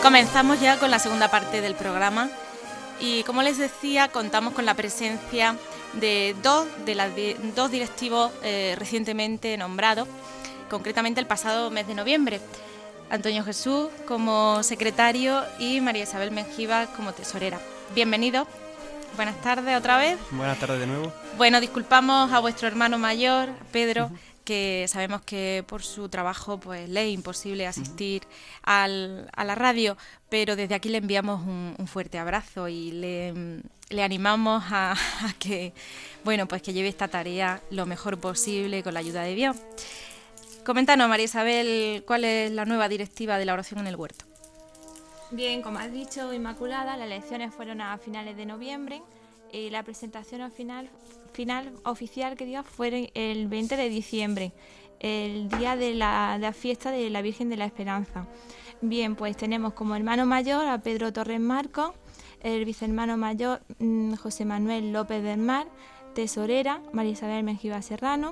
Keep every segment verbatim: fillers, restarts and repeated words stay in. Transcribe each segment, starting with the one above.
Comenzamos ya con la segunda parte del programa y, como les decía, contamos con la presencia de dos, de las di- dos directivos eh, recientemente nombrados, concretamente el pasado mes de noviembre. Antonio Jesús como secretario y María Isabel Mengíbar como tesorera. Bienvenidos. Buenas tardes otra vez. Buenas tardes de nuevo. Bueno, disculpamos a vuestro hermano mayor, Pedro, Uh-huh. que sabemos que por su trabajo pues le es imposible asistir uh-huh. al, a la radio, pero desde aquí le enviamos un, un fuerte abrazo y le, le animamos a, a que, bueno, pues que lleve esta tarea lo mejor posible con la ayuda de Dios. Coméntanos, María Isabel, ¿cuál es la nueva directiva de la oración en el huerto? Bien, como has dicho, Inmaculada, las elecciones fueron a finales de noviembre y la presentación final, final oficial que dio fue el veinte de diciembre, el día de la, de la fiesta de la Virgen de la Esperanza. Bien, pues tenemos como hermano mayor a Pedro Torres Marcos, el vicehermano mayor José Manuel López del Mar, tesorera María Isabel Mengíbar Serrano,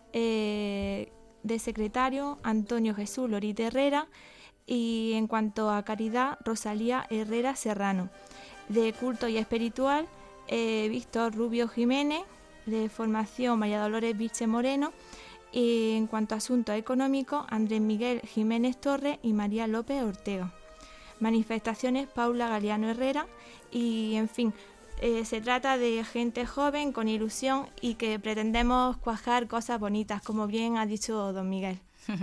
eh, de secretario Antonio Jesús Lorite Herrera, y en cuanto a caridad, Rosalía Herrera Serrano. De culto y espiritual, eh, Víctor Rubio Jiménez. De formación, María Dolores Vilche Moreno. Y en cuanto a asuntos económicos, Andrés Miguel Jiménez Torres y María López Ortega. Manifestaciones, Paula Galeano Herrera. Y en fin, eh, se trata de gente joven con ilusión y que pretendemos cuajar cosas bonitas, como bien ha dicho don Miguel.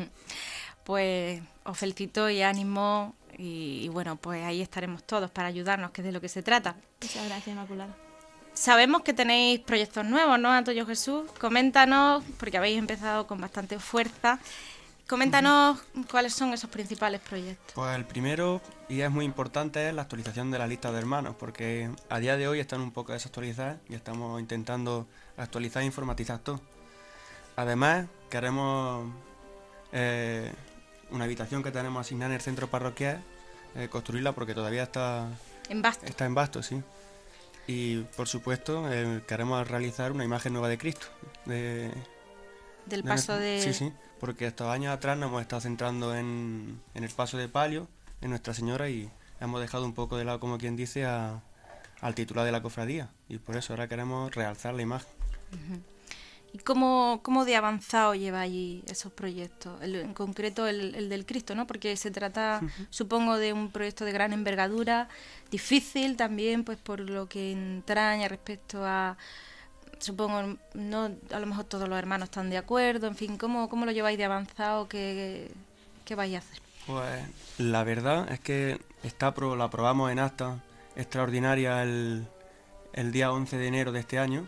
Pues os felicito y ánimo y, y bueno, pues ahí estaremos todos para ayudarnos, que es de lo que se trata. Muchas gracias, Inmaculada. Sabemos que tenéis proyectos nuevos, ¿no, Antonio Jesús? Coméntanos, porque habéis empezado con bastante fuerza. Coméntanos uh-huh. cuáles son esos principales proyectos. Pues el primero, y es muy importante, es la actualización de la lista de hermanos, porque a día de hoy están un poco desactualizadas y estamos intentando actualizar e informatizar todo. Además, queremos... Eh, una habitación que tenemos asignada en el centro parroquial, eh, construirla porque todavía está en vasto. Está en vasto, sí. Y por supuesto eh, queremos realizar una imagen nueva de Cristo. De, Del de paso nuestro, de... Sí, sí, porque estos años atrás nos hemos estado centrando en, en el paso de palio, en Nuestra Señora, y hemos dejado un poco de lado, como quien dice, a, al titular de la cofradía. Y por eso ahora queremos realzar la imagen. Uh-huh. ¿Y cómo, cómo de avanzado lleváis esos proyectos? El, en concreto el, el del Cristo, ¿no? Porque se trata, uh-huh. supongo, de un proyecto de gran envergadura, difícil también, pues por lo que entraña respecto a, supongo, no, a lo mejor todos los hermanos están de acuerdo, en fin, ¿cómo, cómo lo lleváis de avanzado? ¿Qué, qué vais a hacer? Pues la verdad es que está lo aprobamos en acta extraordinaria el, el día once de enero de este año.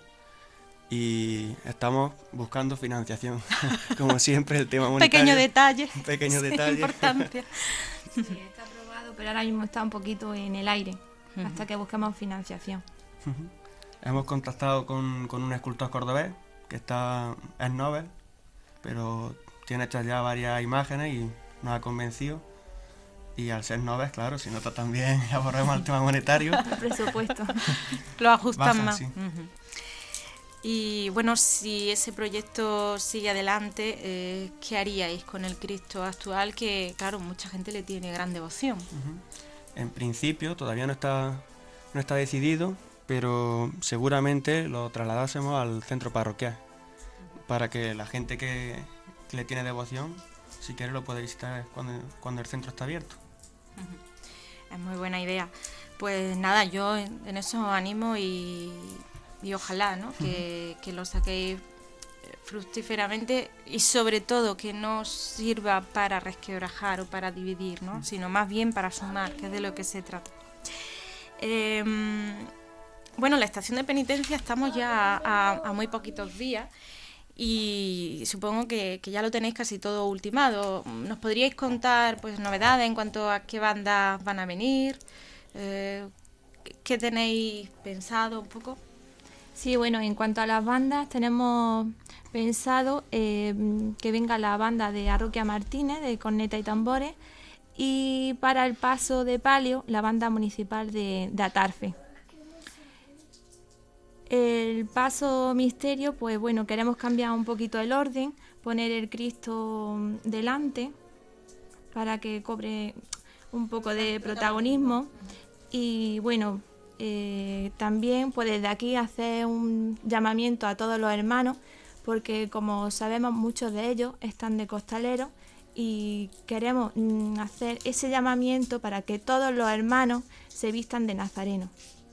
Y estamos buscando financiación, como siempre el tema monetario. Pequeño detalle. Pequeño sí, detalle. Importancia. Sí, está aprobado, pero ahora mismo está un poquito en el aire, uh-huh. hasta que busquemos financiación. Uh-huh. Hemos contactado con, con un escultor cordobés, que está es Nobel, pero tiene hechas ya varias imágenes y nos ha convencido. Y al ser Nobel, claro, si no está tan bien, ya volvemos al tema monetario. El presupuesto. Lo ajustan Baja, más. Sí. Uh-huh. Y bueno, si ese proyecto sigue adelante, eh, ¿qué haríais con el Cristo actual? Que claro, mucha gente le tiene gran devoción. Uh-huh. En principio todavía no está, no está decidido, pero seguramente lo trasladásemos al centro parroquial, para que la gente que, que le tiene devoción, si quiere lo puede visitar cuando, cuando el centro está abierto. Uh-huh. Es muy buena idea. Pues nada, yo en, en eso animo y... y ojalá, ¿no? que, que lo saquéis fructíferamente y sobre todo que no sirva para resquebrajar o para dividir, ¿no? Sino más bien para sumar, que es de lo que se trata. Eh, bueno, la estación de penitencia estamos ya a, a muy poquitos días y supongo que, que ya lo tenéis casi todo ultimado. ¿Nos podríais contar pues novedades en cuanto a qué bandas van a venir? Eh, ¿Qué tenéis pensado un poco? Sí, bueno, en cuanto a las bandas, tenemos pensado eh, que venga la banda de Arroquia Martínez, de corneta y tambores, y para el paso de palio, la banda municipal de, de Atarfe. El paso misterio, pues bueno, queremos cambiar un poquito el orden, poner el Cristo delante, para que cobre un poco de protagonismo. Y bueno, eh, también pues desde aquí hacer un llamamiento a todos los hermanos, porque como sabemos muchos de ellos están de costaleros y queremos mm, hacer ese llamamiento para que todos los hermanos se vistan de nazareno.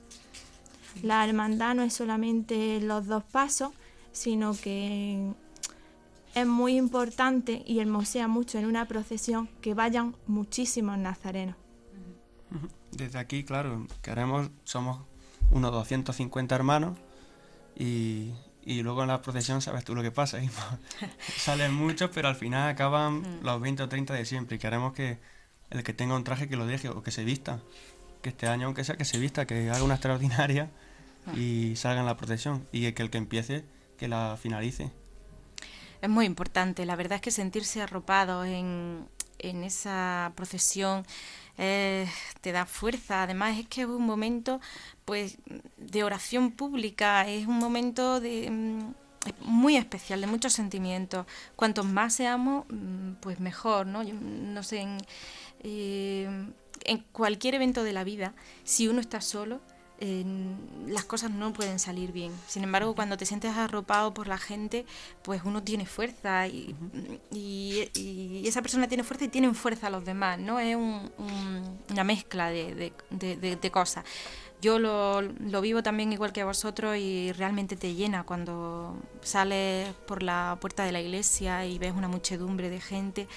La hermandad no es solamente los dos pasos, sino que es muy importante y hermosea mucho en una procesión que vayan muchísimos nazarenos. Desde aquí, claro, queremos, somos unos doscientos cincuenta hermanos y, y luego en la procesión sabes tú lo que pasa, y salen muchos, pero al final acaban mm. los veinte o treinta de siempre, y queremos que el que tenga un traje que lo deje o que se vista, que este año aunque sea que se vista, que haga una extraordinaria y salga en la procesión, y que el que empiece que la finalice. Es muy importante, la verdad es que sentirse arropado en, en esa procesión Eh, te da fuerza. Además es que es un momento pues de oración pública, es un momento de mm, muy especial, de muchos sentimientos. Cuantos más seamos, pues mejor, ¿no? Yo, no sé, en, eh, en cualquier evento de la vida, si uno está solo, Eh, las cosas no pueden salir bien. Sin embargo, cuando te sientes arropado por la gente, pues uno tiene fuerza y, y, y esa persona tiene fuerza y tienen fuerza los demás, ¿no? Es un, un, una mezcla de, de, de, de, de cosas. Yo lo, lo vivo también igual que vosotros y realmente te llena cuando sales por la puerta de la iglesia y ves una muchedumbre de gente.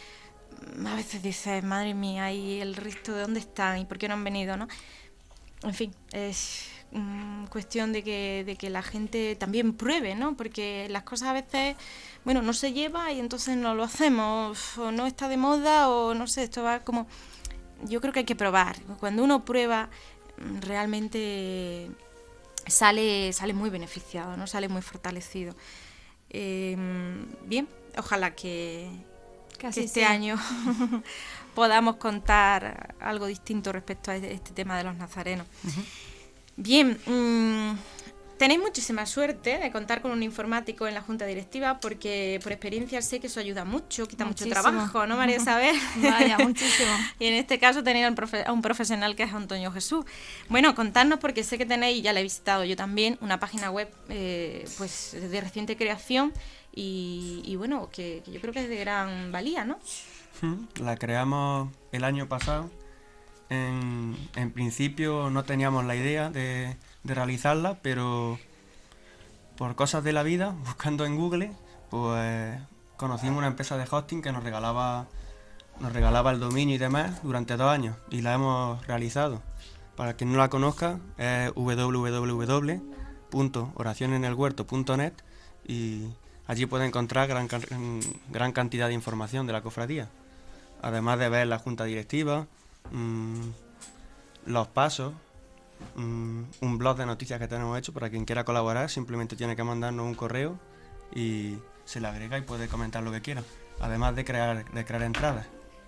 A veces dices, madre mía, ¿y el resto de dónde están? ¿Y por qué no han venido, no? En fin, es mm, cuestión de que, de que la gente también pruebe, ¿no? Porque las cosas a veces, bueno, no se lleva y entonces no lo hacemos, o no está de moda, o no sé, esto va como... Yo creo que hay que probar. Cuando uno prueba, realmente sale, sale muy beneficiado, ¿no? Sale muy fortalecido. Eh, bien, ojalá que, que este sí. año... podamos contar algo distinto respecto a este tema de los nazarenos. Uh-huh. Bien, mmm, tenéis muchísima suerte de contar con un informático en la Junta Directiva, porque por experiencia sé que eso ayuda mucho, quita muchísimo. mucho trabajo, ¿no, María Isabel? Vaya, muchísimo. Y en este caso tenéis a un, profe- a un profesional que es Antonio Jesús. Bueno, contadnos, porque sé que tenéis, ya la he visitado yo también, una página web eh, pues de reciente creación y, y bueno, que, que yo creo que es de gran valía, ¿no? La creamos el año pasado. En, en principio no teníamos la idea de, de realizarla, pero por cosas de la vida, buscando en Google, pues conocimos una empresa de hosting que nos regalaba, nos regalaba el dominio y demás durante dos años, y la hemos realizado. Para quien no la conozca, es doble u doble u doble u punto oración en el huerto punto net, y allí puede encontrar gran, gran cantidad de información de la cofradía. Además de ver la junta directiva, mmm, los pasos, mmm, un blog de noticias que tenemos hecho. Para quien quiera colaborar, simplemente tiene que mandarnos un correo y se le agrega y puede comentar lo que quiera. Además de crear, de crear entradas.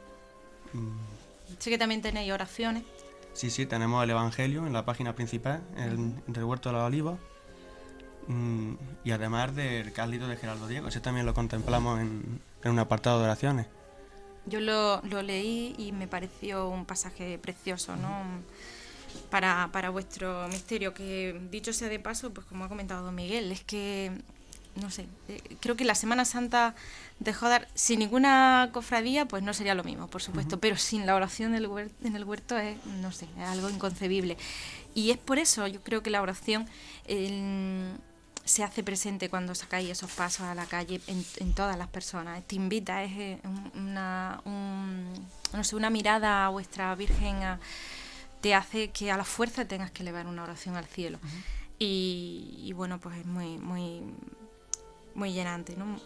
Mm. Sí, que también tenéis oraciones. Sí, sí, tenemos el Evangelio en la página principal, el, del Huerto de la Oliva. Mm, y además del Cálido de Gerardo Diego, ese también lo contemplamos en, en un apartado de oraciones. Yo lo, lo leí y me pareció un pasaje precioso, ¿no? Para, para vuestro misterio, que dicho sea de paso, pues como ha comentado don Miguel, es que, no sé, eh, creo que la Semana Santa dejó dar, sin ninguna cofradía, pues no sería lo mismo, por supuesto, uh-huh. pero sin la oración del huerto, en el huerto es, no sé, es algo inconcebible. Y es por eso, yo creo que la oración... El, se hace presente cuando sacáis esos pasos a la calle en, en todas las personas. Te invita, es una, un, no sé, una mirada a vuestra Virgen, a, te hace que a la fuerza tengas que elevar una oración al cielo. Uh-huh. Y, y bueno, pues es muy, muy, muy llenante, ¿no?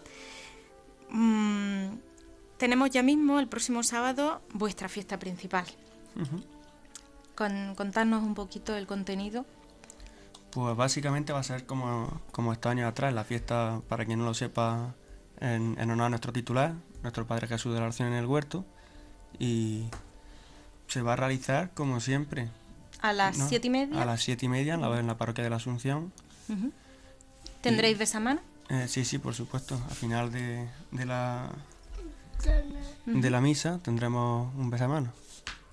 Mm, tenemos ya mismo, el próximo sábado, vuestra fiesta principal. Uh-huh. Con, contadnos un poquito el contenido. Pues básicamente va a ser como, como estos años atrás, la fiesta, para quien no lo sepa, en, en honor a nuestro titular, nuestro Padre Jesús de la Oración en el Huerto, y se va a realizar como siempre. ¿A las ¿no? siete y media? A las siete y media en la, en la parroquia de la Asunción. Uh-huh. ¿Tendréis y, besamano? Eh, sí, sí, por supuesto. Al final de, de, la, uh-huh. de la misa tendremos un besamano.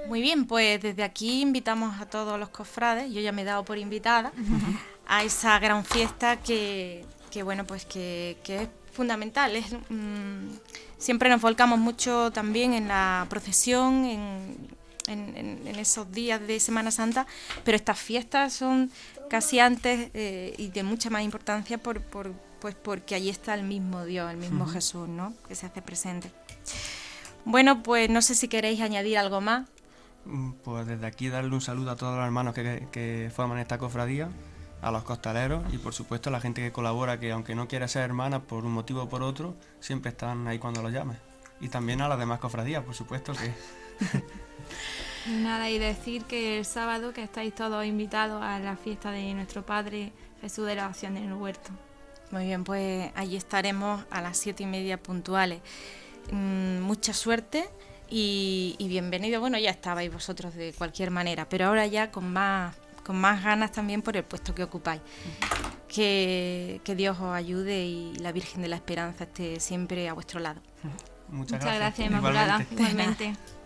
Muy bien, pues desde aquí invitamos a todos los cofrades, yo ya me he dado por invitada, a esa gran fiesta que, que bueno, pues que, que es fundamental. Es, mmm, siempre nos volcamos mucho también en la procesión, en, en, en, en esos días de Semana Santa, pero estas fiestas son casi antes eh, y de mucha más importancia por, por, pues porque allí está el mismo Dios, el mismo uh-huh. Jesús, ¿no?, que se hace presente. Bueno, pues no sé si queréis añadir algo más. Pues desde aquí darle un saludo a todos los hermanos que, que forman esta cofradía, a los costaleros y por supuesto a la gente que colabora, que aunque no quiera ser hermana por un motivo o por otro, siempre están ahí cuando los llames. Y también a las demás cofradías, por supuesto que... Nada, y decir que el sábado que estáis todos invitados a la fiesta de nuestro Padre Jesús de la Oración en el Huerto. Muy bien, pues allí estaremos a las siete y media puntuales. Mm, mucha suerte. Y, y bienvenido, bueno, ya estabais vosotros de cualquier manera, pero ahora ya con más, con más ganas también por el puesto que ocupáis. Uh-huh. Que, que Dios os ayude y la Virgen de la Esperanza esté siempre a vuestro lado. Muchas, Muchas gracias, gracias Inmaculada, igualmente. igualmente.